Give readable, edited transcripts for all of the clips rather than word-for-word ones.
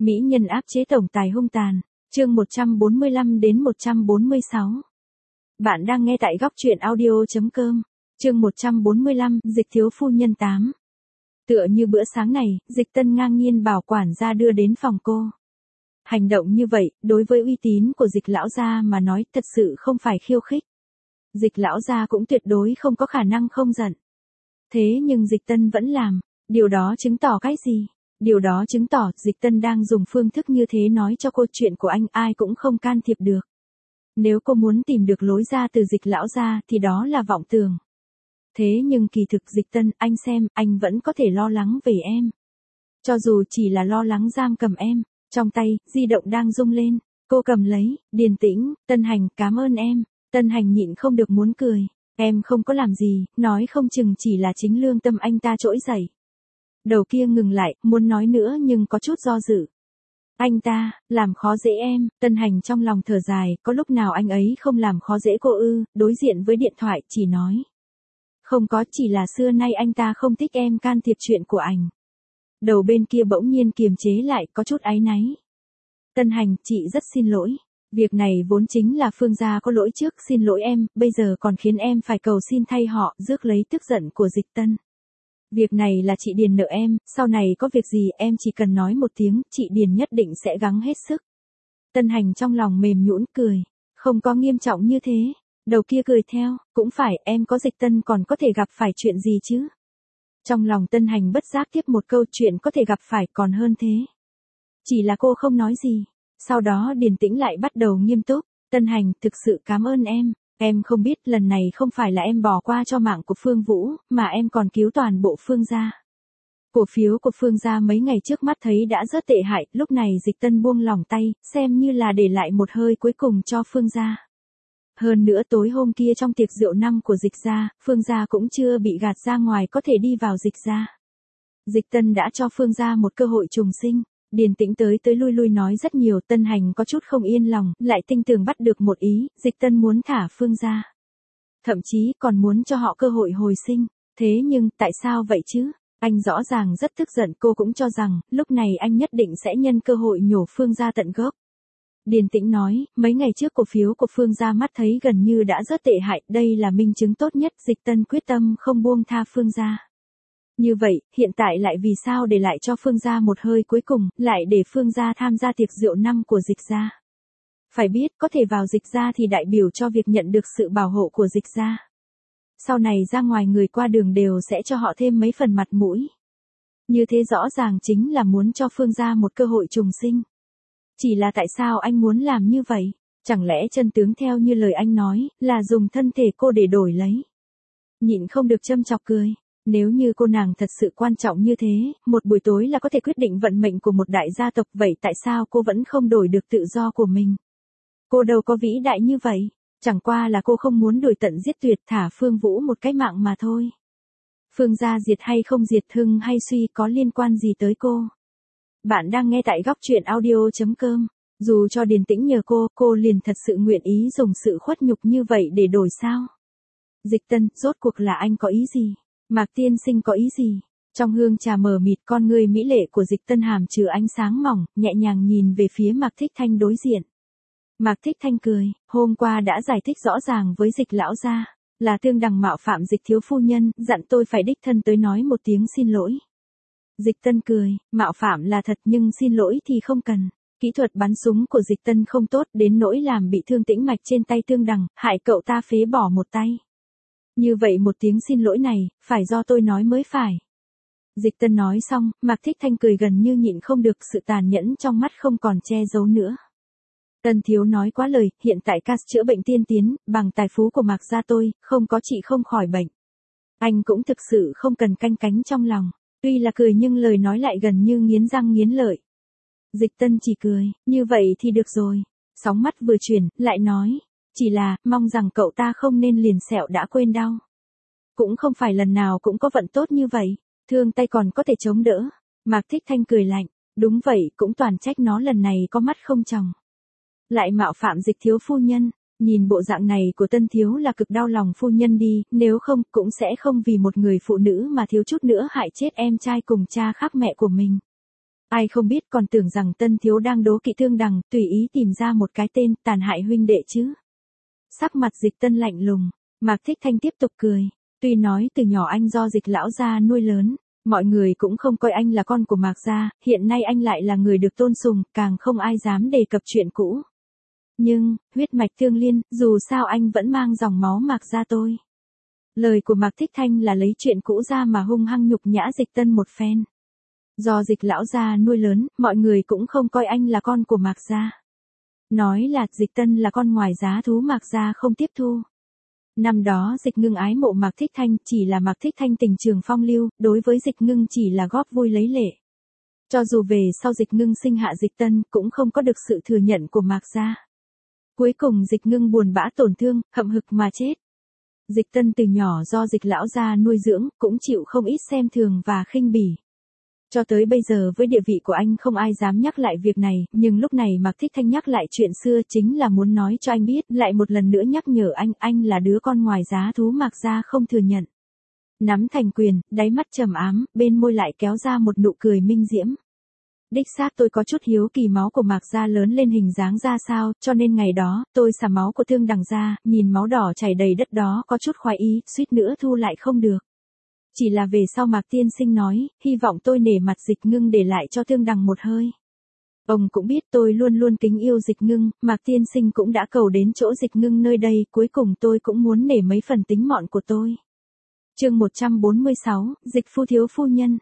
Mỹ nhân áp chế tổng tài hung tàn, chương 145 đến 146. Bạn đang nghe tại góc truyện audio.com, chương 145, Dịch thiếu phu nhân 8. Tựa như bữa sáng này, Dịch Tân ngang nhiên bảo quản gia đưa đến phòng cô. Hành động như vậy, đối với uy tín của Dịch lão gia mà nói thật sự không phải khiêu khích. Dịch lão gia cũng tuyệt đối không có khả năng không giận. Thế nhưng Dịch Tân vẫn làm, điều đó chứng tỏ cái gì? Điều đó chứng tỏ Dịch Tân đang dùng phương thức như thế nói cho cô chuyện của anh ai cũng không can thiệp được. Nếu cô muốn tìm được lối ra từ Dịch lão gia thì đó là vọng tưởng. Thế nhưng kỳ thực Dịch Tân, anh xem, anh vẫn có thể lo lắng về em. Cho dù chỉ là lo lắng giam cầm em, trong tay, di động đang rung lên, cô cầm lấy, điềm tĩnh, Tân Hành, cảm ơn em. Tân Hành nhịn không được muốn cười, em không có làm gì, nói không chừng chỉ là chính lương tâm anh ta trỗi dậy. Đầu kia ngừng lại, muốn nói nữa nhưng có chút do dự. Anh ta, làm khó dễ em, Tân Hành trong lòng thở dài, có lúc nào anh ấy không làm khó dễ cô ư, đối diện với điện thoại, chỉ nói. Không có, chỉ là xưa nay anh ta không thích em can thiệp chuyện của anh. Đầu bên kia bỗng nhiên kiềm chế lại, có chút áy náy. Tân Hành, chị rất xin lỗi. Việc này vốn chính là Phương gia có lỗi trước, xin lỗi em, bây giờ còn khiến em phải cầu xin thay họ, rước lấy tức giận của Dịch Tân. Việc này là chị Điền nợ em, sau này có việc gì em chỉ cần nói một tiếng, chị Điền nhất định sẽ gắng hết sức. Tân Hành trong lòng mềm nhũn cười, không có nghiêm trọng như thế. Đầu kia cười theo, cũng phải, em có Dịch Tân còn có thể gặp phải chuyện gì chứ? Trong lòng Tân Hành bất giác tiếp một câu chuyện có thể gặp phải còn hơn thế. Chỉ là cô không nói gì. Sau đó điềm tĩnh lại bắt đầu nghiêm túc, Tân Hành, thực sự cảm ơn em. Em không biết lần này không phải là em bỏ qua cho mạng của Phương Vũ, mà em còn cứu toàn bộ Phương gia. Cổ phiếu của Phương gia mấy ngày trước mắt thấy đã rất tệ hại, lúc này Dịch Tân buông lỏng tay, xem như là để lại một hơi cuối cùng cho Phương gia. Hơn nữa tối hôm kia trong tiệc rượu năm của Dịch gia, Phương gia cũng chưa bị gạt ra ngoài có thể đi vào Dịch gia. Dịch Tân đã cho Phương gia một cơ hội trùng sinh. Điền tĩnh tới lui lui nói rất nhiều, Tân Hành có chút không yên lòng, lại tinh tường bắt được một ý, Dịch Tân muốn thả Phương gia. Thậm chí còn muốn cho họ cơ hội hồi sinh, thế nhưng, tại sao vậy chứ? Anh rõ ràng rất tức giận, cô cũng cho rằng, lúc này anh nhất định sẽ nhân cơ hội nhổ Phương gia tận gốc. Điền tĩnh nói, mấy ngày trước cổ phiếu của Phương gia mắt thấy gần như đã rất tệ hại, đây là minh chứng tốt nhất, Dịch Tân quyết tâm không buông tha Phương gia. Như vậy, hiện tại lại vì sao để lại cho Phương gia một hơi cuối cùng, lại để Phương gia tham gia tiệc rượu năm của Dịch gia. Phải biết, có thể vào Dịch gia thì đại biểu cho việc nhận được sự bảo hộ của Dịch gia. Sau này ra ngoài người qua đường đều sẽ cho họ thêm mấy phần mặt mũi. Như thế rõ ràng chính là muốn cho Phương gia một cơ hội trùng sinh. Chỉ là tại sao anh muốn làm như vậy? Chẳng lẽ chân tướng theo như lời anh nói, là dùng thân thể cô để đổi lấy? Nhịn không được châm chọc cười. Nếu như cô nàng thật sự quan trọng như thế, một buổi tối là có thể quyết định vận mệnh của một đại gia tộc, vậy tại sao cô vẫn không đổi được tự do của mình? Cô đâu có vĩ đại như vậy, chẳng qua là cô không muốn đuổi tận giết tuyệt thả Phương Vũ một cái mạng mà thôi. Phương gia diệt hay không diệt, hưng hay suy có liên quan gì tới cô? Bạn đang nghe tại góc truyện audio.com, dù cho Điền Tĩnh nhờ cô liền thật sự nguyện ý dùng sự khuất nhục như vậy để đổi sao? Dịch Tân, rốt cuộc là anh có ý gì? Mạc tiên sinh có ý gì? Trong hương trà mờ mịt, con người mỹ lệ của Dịch Tân hàm chứa ánh sáng mỏng, nhẹ nhàng nhìn về phía Mạc Thích Thanh đối diện. Mạc Thích Thanh cười, hôm qua đã giải thích rõ ràng với Dịch lão gia, là Tương Đằng mạo phạm Dịch thiếu phu nhân, dặn tôi phải đích thân tới nói một tiếng xin lỗi. Dịch Tân cười, mạo phạm là thật nhưng xin lỗi thì không cần. Kỹ thuật bắn súng của Dịch Tân không tốt đến nỗi làm bị thương tĩnh mạch trên tay Tương Đằng, hại cậu ta phế bỏ một tay. Như vậy một tiếng xin lỗi này, phải do tôi nói mới phải. Dịch Tân nói xong, Mạc Thích Thanh cười gần như nhịn không được, sự tàn nhẫn trong mắt không còn che giấu nữa. Tân thiếu nói quá lời, hiện tại ca chữa bệnh tiên tiến, bằng tài phú của Mạc gia tôi, không có trị không khỏi bệnh. Anh cũng thực sự không cần canh cánh trong lòng, tuy là cười nhưng lời nói lại gần như nghiến răng nghiến lợi. Dịch Tân chỉ cười, như vậy thì được rồi. Sóng mắt vừa chuyển, lại nói. Chỉ là, mong rằng cậu ta không nên liền sẹo đã quên đau. Cũng không phải lần nào cũng có vận tốt như vậy, thương tay còn có thể chống đỡ. Mạc Thích Thanh cười lạnh, đúng vậy, cũng toàn trách nó lần này có mắt không tròng. Lại mạo phạm Dịch thiếu phu nhân, nhìn bộ dạng này của Tân thiếu là cực đau lòng phu nhân đi, nếu không, cũng sẽ không vì một người phụ nữ mà thiếu chút nữa hại chết em trai cùng cha khác mẹ của mình. Ai không biết còn tưởng rằng Tân thiếu đang đố kỵ Thương Đằng, tùy ý tìm ra một cái tên tàn hại huynh đệ chứ. Sắc mặt Dịch Tân lạnh lùng, Mạc Thích Thanh tiếp tục cười. Tuy nói từ nhỏ anh do Dịch lão gia nuôi lớn, mọi người cũng không coi anh là con của Mạc gia, hiện nay anh lại là người được tôn sùng, càng không ai dám đề cập chuyện cũ. Nhưng, huyết mạch tương liên, dù sao anh vẫn mang dòng máu Mạc gia tôi. Lời của Mạc Thích Thanh là lấy chuyện cũ ra mà hung hăng nhục nhã Dịch Tân một phen. Do Dịch lão gia nuôi lớn, mọi người cũng không coi anh là con của Mạc gia. Nói là Dịch Tân là con ngoài giá thú Mạc gia không tiếp thu. Năm đó Dịch Ngưng ái mộ Mạc Thích Thanh, chỉ là Mạc Thích Thanh tình trường phong lưu, đối với Dịch Ngưng chỉ là góp vui lấy lệ. Cho dù về sau Dịch Ngưng sinh hạ Dịch Tân, cũng không có được sự thừa nhận của Mạc gia. Cuối cùng Dịch Ngưng buồn bã tổn thương, hậm hực mà chết. Dịch Tân từ nhỏ do Dịch lão gia nuôi dưỡng, cũng chịu không ít xem thường và khinh bỉ. Cho tới bây giờ với địa vị của anh không ai dám nhắc lại việc này, nhưng lúc này Mạc Thích Thanh nhắc lại chuyện xưa chính là muốn nói cho anh biết, lại một lần nữa nhắc nhở anh là đứa con ngoài giá thú Mạc gia không thừa nhận. Nắm thành quyền, đáy mắt trầm ám, bên môi lại kéo ra một nụ cười minh diễm. Đích xác tôi có chút hiếu kỳ máu của Mạc gia lớn lên hình dáng ra sao, cho nên ngày đó, tôi xả máu của Thương Đằng ra, nhìn máu đỏ chảy đầy đất đó có chút khoái ý, suýt nữa thu lại không được. Chỉ là về sau Mạc tiên sinh nói, hy vọng tôi nể mặt Dịch Ngưng để lại cho Thương Đằng một hơi. Ông cũng biết tôi luôn luôn kính yêu Dịch Ngưng, Mạc tiên sinh cũng đã cầu đến chỗ Dịch Ngưng nơi đây, cuối cùng tôi cũng muốn nể mấy phần tính mọn của tôi. Chương 146, Dịch phu thiếu phu nhân.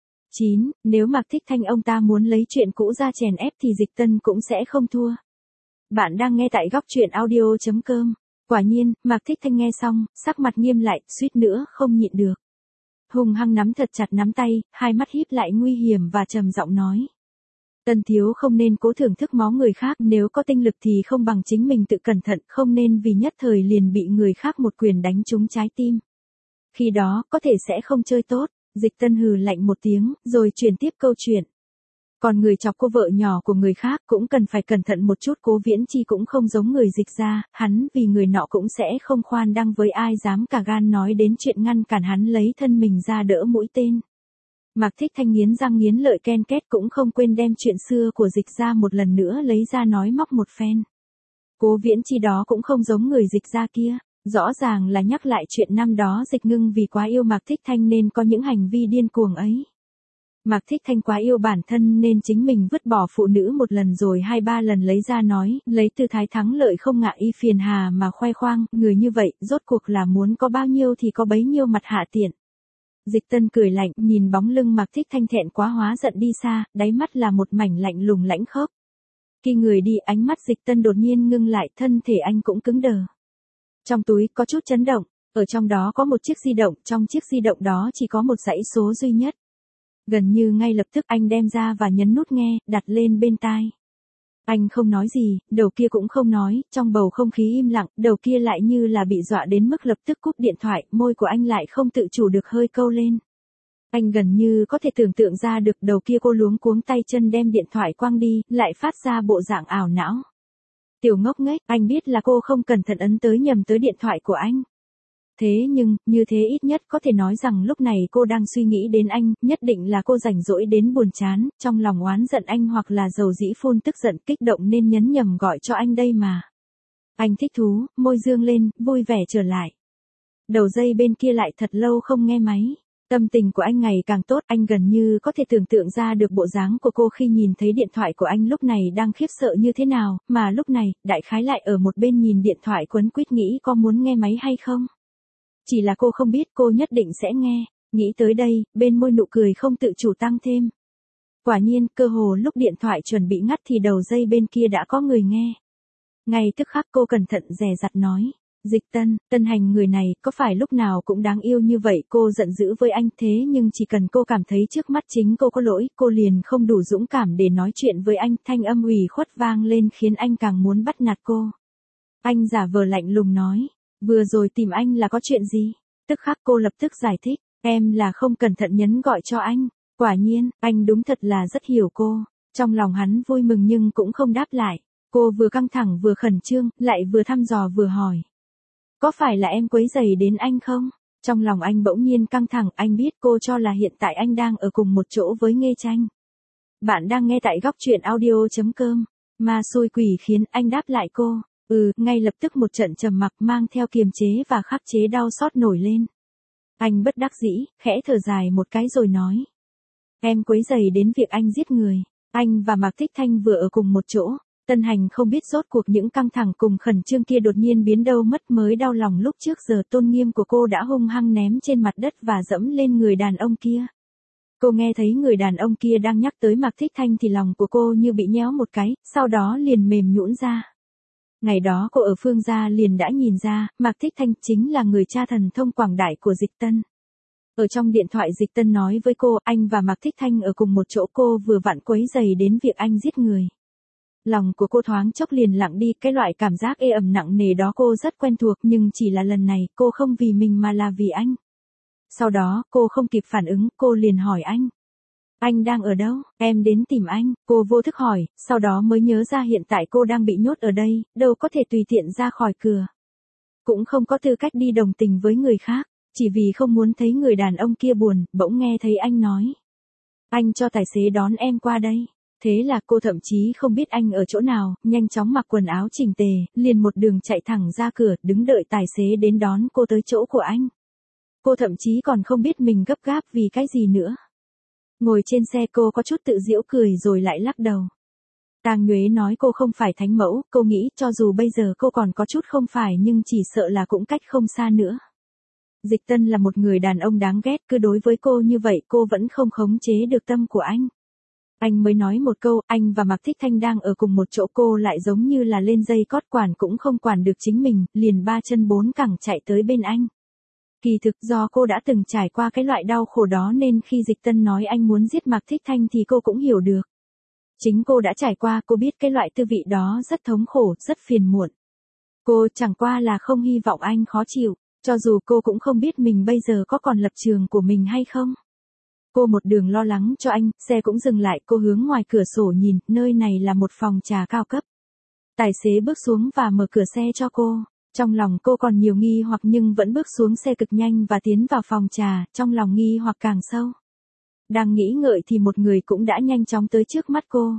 9. Nếu Mạc Thích Thanh ông ta muốn lấy chuyện cũ ra chèn ép thì Dịch Tân cũng sẽ không thua. Bạn đang nghe tại góc truyện audio.com. Quả nhiên, Mạc Thích Thanh nghe xong, sắc mặt nghiêm lại, suýt nữa không nhịn được. Hùng hăng nắm thật chặt nắm tay, hai mắt híp lại nguy hiểm và trầm giọng nói. Tân thiếu không nên cố thưởng thức máu người khác, nếu có tinh lực thì không bằng chính mình tự cẩn thận, không nên vì nhất thời liền bị người khác một quyền đánh trúng trái tim. Khi đó, có thể sẽ không chơi tốt. Dịch Tân hừ lạnh một tiếng, rồi chuyển tiếp câu chuyện. Còn người chọc cô vợ nhỏ của người khác cũng cần phải cẩn thận một chút, Cố Viễn Chi cũng không giống người Dịch gia, hắn vì người nọ cũng sẽ không khoan đăng với ai dám cả gan nói đến chuyện ngăn cản hắn lấy thân mình ra đỡ mũi tên. Mạc Thích Thanh nghiến răng nghiến lợi ken két cũng không quên đem chuyện xưa của Dịch gia một lần nữa lấy ra nói móc một phen. Cố Viễn Chi đó cũng không giống người Dịch gia kia. Rõ ràng là nhắc lại chuyện năm đó Dịch Ngưng vì quá yêu Mạc Thích Thanh nên có những hành vi điên cuồng ấy. Mạc Thích Thanh quá yêu bản thân nên chính mình vứt bỏ phụ nữ một lần rồi 2-3 lần lấy ra nói, lấy tư thái thắng lợi không ngại y phiền hà mà khoe khoang, người như vậy, rốt cuộc là muốn có bao nhiêu thì có bấy nhiêu mặt hạ tiện. Dịch Tân cười lạnh, nhìn bóng lưng Mạc Thích Thanh thẹn quá hóa giận đi xa, đáy mắt là một mảnh lạnh lùng lãnh khốc. Khi người đi, ánh mắt Dịch Tân đột nhiên ngưng lại, thân thể anh cũng cứng đờ. Trong túi có chút chấn động, ở trong đó có một chiếc di động, trong chiếc di động đó chỉ có một dãy số duy nhất. Gần như ngay lập tức anh đem ra và nhấn nút nghe, đặt lên bên tai. Anh không nói gì, đầu kia cũng không nói, trong bầu không khí im lặng, đầu kia lại như là bị dọa đến mức lập tức cúp điện thoại, môi của anh lại không tự chủ được hơi câu lên. Anh gần như có thể tưởng tượng ra được đầu kia cô luống cuống tay chân đem điện thoại quăng đi, lại phát ra bộ dạng ảo não. Tiểu ngốc nghếch, anh biết là cô không cẩn thận ấn tới nhầm tới điện thoại của anh. Thế nhưng, như thế ít nhất có thể nói rằng lúc này cô đang suy nghĩ đến anh, nhất định là cô rảnh rỗi đến buồn chán, trong lòng oán giận anh hoặc là dầu dĩ phun tức giận kích động nên nhấn nhầm gọi cho anh đây mà. Anh thích thú, môi dương lên, vui vẻ trở lại. Đầu dây bên kia lại thật lâu không nghe máy. Tâm tình của anh ngày càng tốt, anh gần như có thể tưởng tượng ra được bộ dáng của cô khi nhìn thấy điện thoại của anh lúc này đang khiếp sợ như thế nào, mà lúc này, đại khái lại ở một bên nhìn điện thoại quấn quýt nghĩ có muốn nghe máy hay không. Chỉ là cô không biết cô nhất định sẽ nghe, nghĩ tới đây, bên môi nụ cười không tự chủ tăng thêm. Quả nhiên, cơ hồ lúc điện thoại chuẩn bị ngắt thì đầu dây bên kia đã có người nghe. Ngay tức khắc cô cẩn thận dè dặt nói. Dịch Tân, Tân Hành người này có phải lúc nào cũng đáng yêu như vậy, cô giận dữ với anh thế nhưng chỉ cần cô cảm thấy trước mắt chính cô có lỗi, cô liền không đủ dũng cảm để nói chuyện với anh, thanh âm ủy khuất vang lên khiến anh càng muốn bắt nạt cô. Anh giả vờ lạnh lùng nói, vừa rồi tìm anh là có chuyện gì? Tức khắc cô lập tức giải thích, em là không cẩn thận nhấn gọi cho anh. Quả nhiên, anh đúng thật là rất hiểu cô. Trong lòng hắn vui mừng nhưng cũng không đáp lại. Cô vừa căng thẳng vừa khẩn trương, lại vừa thăm dò vừa hỏi. Có phải là em quấy rầy đến anh không? Trong lòng anh bỗng nhiên căng thẳng, anh biết cô cho là hiện tại anh đang ở cùng một chỗ với Nghê Tranh. Bạn đang nghe tại góc truyện audio.com. Ma xui quỷ khiến, anh đáp lại cô. Ngay lập tức một trận trầm mặc mang theo kiềm chế và khắc chế đau xót nổi lên. Anh bất đắc dĩ, khẽ thở dài một cái rồi nói. Em quấy rầy đến việc anh giết người. Anh và Mạc Thích Thanh vừa ở cùng một chỗ. Tân Hành không biết rốt cuộc những căng thẳng cùng khẩn trương kia đột nhiên biến đâu mất, mới đau lòng lúc trước giờ tôn nghiêm của cô đã hung hăng ném trên mặt đất và dẫm lên người đàn ông kia. Cô nghe thấy người đàn ông kia đang nhắc tới Mạc Thích Thanh thì lòng của cô như bị nhéo một cái, sau đó liền mềm nhũn ra. Ngày đó cô ở Phương gia liền đã nhìn ra, Mạc Thích Thanh chính là người cha thần thông quảng đại của Dịch Tân. Ở trong điện thoại Dịch Tân nói với cô, anh và Mạc Thích Thanh ở cùng một chỗ, cô vừa vặn quấy rầy đến việc anh giết người. Lòng của cô thoáng chốc liền lặng đi, cái loại cảm giác ê ẩm nặng nề đó cô rất quen thuộc, nhưng chỉ là lần này cô không vì mình mà là vì anh. Sau đó, cô không kịp phản ứng, cô liền hỏi anh. Anh đang ở đâu? Em đến tìm anh, cô vô thức hỏi, sau đó mới nhớ ra hiện tại cô đang bị nhốt ở đây, đâu có thể tùy tiện ra khỏi cửa. Cũng không có tư cách đi đồng tình với người khác, chỉ vì không muốn thấy người đàn ông kia buồn, bỗng nghe thấy anh nói. Anh cho tài xế đón em qua đây. Thế là cô thậm chí không biết anh ở chỗ nào, nhanh chóng mặc quần áo chỉnh tề, liền một đường chạy thẳng ra cửa, đứng đợi tài xế đến đón cô tới chỗ của anh. Cô thậm chí còn không biết mình gấp gáp vì cái gì nữa. Ngồi trên xe cô có chút tự giễu cười rồi lại lắc đầu. Tang Nhuế nói cô không phải thánh mẫu, cô nghĩ cho dù bây giờ cô còn có chút không phải nhưng chỉ sợ là cũng cách không xa nữa. Dịch Tân là một người đàn ông đáng ghét, cứ đối với cô như vậy cô vẫn không khống chế được tâm của anh. Anh mới nói một câu, anh và Mạc Thích Thanh đang ở cùng một chỗ, cô lại giống như là lên dây cót, quản cũng không quản được chính mình, liền ba chân bốn cẳng chạy tới bên anh. Kỳ thực do cô đã từng trải qua cái loại đau khổ đó nên khi Dịch Tân nói anh muốn giết Mạc Thích Thanh thì cô cũng hiểu được. Chính cô đã trải qua, cô biết cái loại tư vị đó rất thống khổ, rất phiền muộn. Cô chẳng qua là không hy vọng anh khó chịu, cho dù cô cũng không biết mình bây giờ có còn lập trường của mình hay không. Cô một đường lo lắng cho anh, xe cũng dừng lại, cô hướng ngoài cửa sổ nhìn, nơi này là một phòng trà cao cấp. Tài xế bước xuống và mở cửa xe cho cô. Trong lòng cô còn nhiều nghi hoặc nhưng vẫn bước xuống xe cực nhanh và tiến vào phòng trà, trong lòng nghi hoặc càng sâu. Đang nghĩ ngợi thì một người cũng đã nhanh chóng tới trước mắt cô.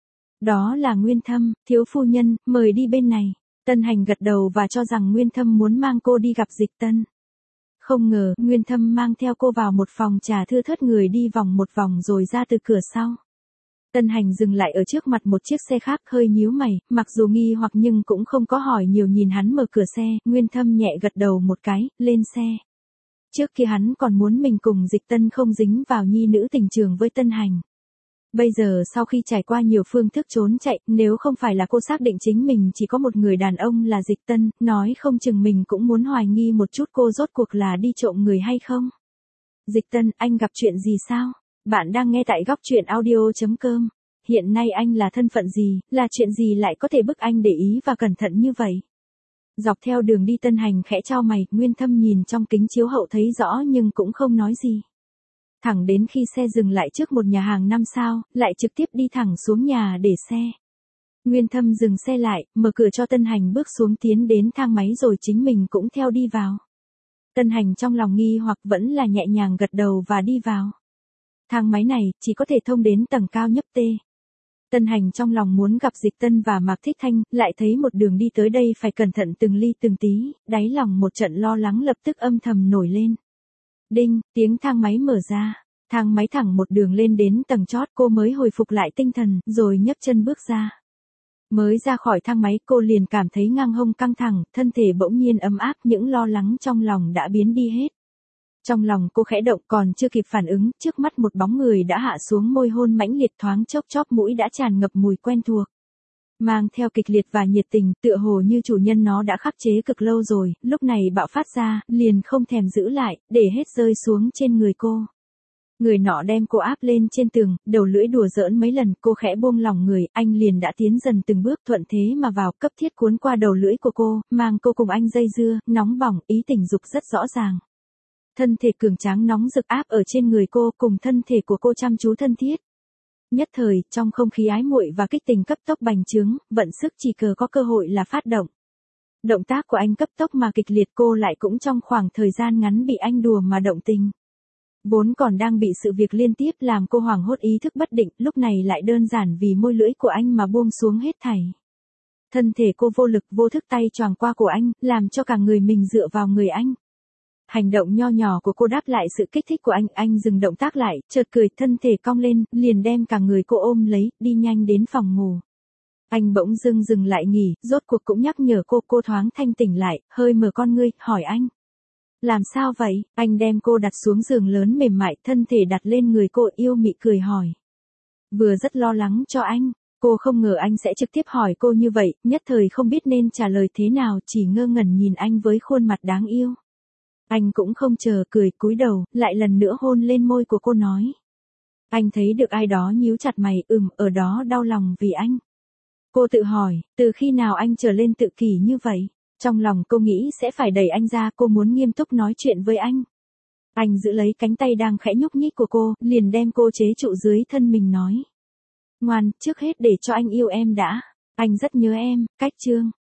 Đó là Nguyên Thâm, thiếu phu nhân, mời đi bên này. Tân Hành gật đầu và cho rằng Nguyên Thâm muốn mang cô đi gặp Dịch Tân. Không ngờ, Nguyên Thâm mang theo cô vào một phòng trà thưa thớt, người đi vòng một vòng rồi ra từ cửa sau. Tân Hành dừng lại ở trước mặt một chiếc xe khác, hơi nhíu mày, mặc dù nghi hoặc nhưng cũng không có hỏi nhiều, nhìn hắn mở cửa xe, Nguyên Thâm nhẹ gật đầu một cái, lên xe. Trước kia hắn còn muốn mình cùng Dịch Tân không dính vào nhi nữ tình trường với Tân Hành. Bây giờ sau khi trải qua nhiều phương thức trốn chạy, nếu không phải là cô xác định chính mình chỉ có một người đàn ông là Dịch Tân, nói không chừng mình cũng muốn hoài nghi một chút cô rốt cuộc là đi trộm người hay không. Dịch Tân, anh gặp chuyện gì sao? Bạn đang nghe tại góc truyện audio.com. Hiện nay anh là thân phận gì, là chuyện gì lại có thể bức anh để ý và cẩn thận như vậy? Dọc theo đường đi Tân Hành khẽ chau mày, Nguyên Thâm nhìn trong kính chiếu hậu thấy rõ nhưng cũng không nói gì. Thẳng đến khi xe dừng lại trước một nhà hàng 5 sao, lại trực tiếp đi thẳng xuống nhà để xe. Nguyên Thâm dừng xe lại, mở cửa cho Tân Hành bước xuống, tiến đến thang máy rồi chính mình cũng theo đi vào. Tân Hành trong lòng nghi hoặc vẫn là nhẹ nhàng gật đầu và đi vào. Thang máy này chỉ có thể thông đến tầng cao nhất T. Tân Hành trong lòng muốn gặp Dịch Tân và Mạc Thích Thanh, lại thấy một đường đi tới đây phải cẩn thận từng ly từng tí, đáy lòng một trận lo lắng lập tức âm thầm nổi lên. Đinh, tiếng thang máy mở ra. Thang máy thẳng một đường lên đến tầng chót, cô mới hồi phục lại tinh thần, rồi nhấc chân bước ra. Mới ra khỏi thang máy cô liền cảm thấy ngang hông căng thẳng, thân thể bỗng nhiên ấm áp, những lo lắng trong lòng đã biến đi hết. Trong lòng cô khẽ động, còn chưa kịp phản ứng, trước mắt một bóng người đã hạ xuống, môi hôn mãnh liệt, thoáng chốc chóp mũi đã tràn ngập mùi quen thuộc. Mang theo kịch liệt và nhiệt tình, tựa hồ như chủ nhân nó đã khắc chế cực lâu rồi, lúc này bạo phát ra, liền không thèm giữ lại, để hết rơi xuống trên người cô. Người nọ đem cô áp lên trên tường, đầu lưỡi đùa giỡn mấy lần, cô khẽ buông lỏng người, anh liền đã tiến dần từng bước, thuận thế mà vào, cấp thiết cuốn qua đầu lưỡi của cô, mang cô cùng anh dây dưa, nóng bỏng, ý tình dục rất rõ ràng. Thân thể cường tráng nóng rực áp ở trên người cô, cùng thân thể của cô chăm chú thân thiết. Nhất thời, trong không khí ái muội và kích tình cấp tốc bành trướng, vận sức chỉ cờ có cơ hội là phát động. Động tác của anh cấp tốc mà kịch liệt, cô lại cũng trong khoảng thời gian ngắn bị anh đùa mà động tình. Vốn còn đang bị sự việc liên tiếp làm cô hoảng hốt ý thức bất định, lúc này lại đơn giản vì môi lưỡi của anh mà buông xuống hết thảy. Thân thể cô vô lực vô thức tay choàng qua cổ anh, làm cho cả người mình dựa vào người anh. Hành động nho nhỏ của cô đáp lại sự kích thích của anh dừng động tác lại, chợt cười, thân thể cong lên, liền đem cả người cô ôm lấy, đi nhanh đến phòng ngủ. Anh bỗng dưng dừng lại nghỉ, rốt cuộc cũng nhắc nhở cô thoáng thanh tỉnh lại, hơi mở con ngươi, hỏi anh. Làm sao vậy? Anh đem cô đặt xuống giường lớn mềm mại, thân thể đặt lên người cô, yêu mị cười hỏi. Vừa rất lo lắng cho anh, cô không ngờ anh sẽ trực tiếp hỏi cô như vậy, nhất thời không biết nên trả lời thế nào, chỉ ngơ ngẩn nhìn anh với khuôn mặt đáng yêu. Anh cũng không chờ, cười cúi đầu, lại lần nữa hôn lên môi của cô nói. Anh thấy được ai đó nhíu chặt mày, ở đó đau lòng vì anh. Cô tự hỏi, từ khi nào anh trở lên tự kỷ như vậy? Trong lòng cô nghĩ sẽ phải đẩy anh ra, cô muốn nghiêm túc nói chuyện với anh. Anh giữ lấy cánh tay đang khẽ nhúc nhích của cô, liền đem cô chế trụ dưới thân mình nói. Ngoan, trước hết để cho anh yêu em đã. Anh rất nhớ em, cách chương.